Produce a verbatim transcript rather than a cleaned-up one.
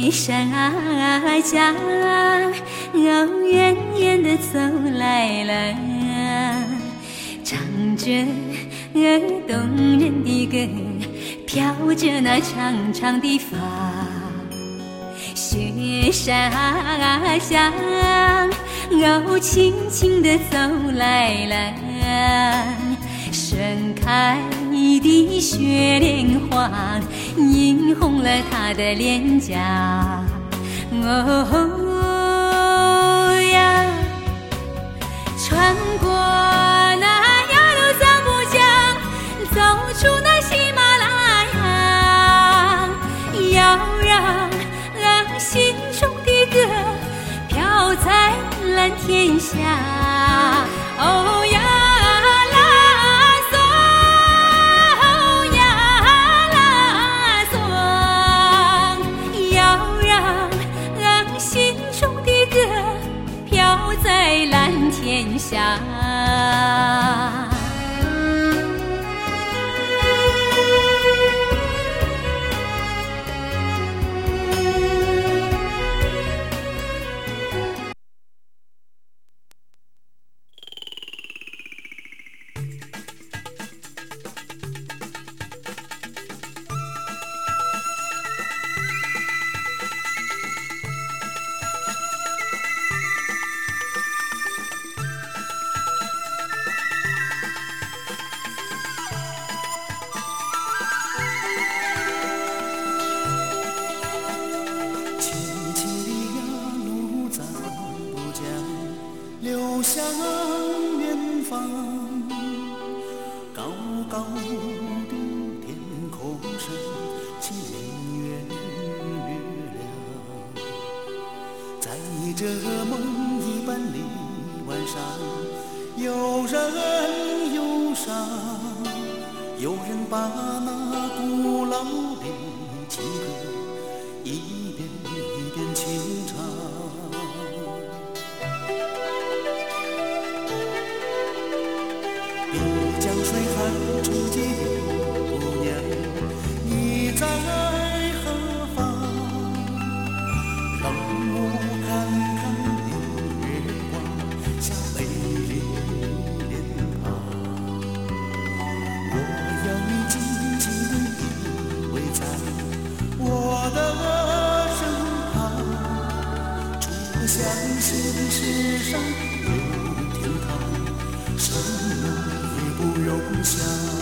雪山下，哦，远远的走来了，唱着动人的歌，飘着那长长的发。雪山下，哦，轻轻地走来了，盛开的雪莲花映红了她的脸颊。哦呀，穿过那雅鲁藏布江，走出那喜马拉雅，要让心中的歌飘在蓝天下。哦呀在蓝天下。 流向远方，高高的天空上牵月亮，在这梦一般的晚上，有人忧伤，有人把那古老的情歌一遍一遍轻唱。江水寒初结的姑娘，你在何方？让我看看你月光下美丽脸庞。我要你紧紧地依偎在我的身旁，除了相信世上有天堂，什么不用想。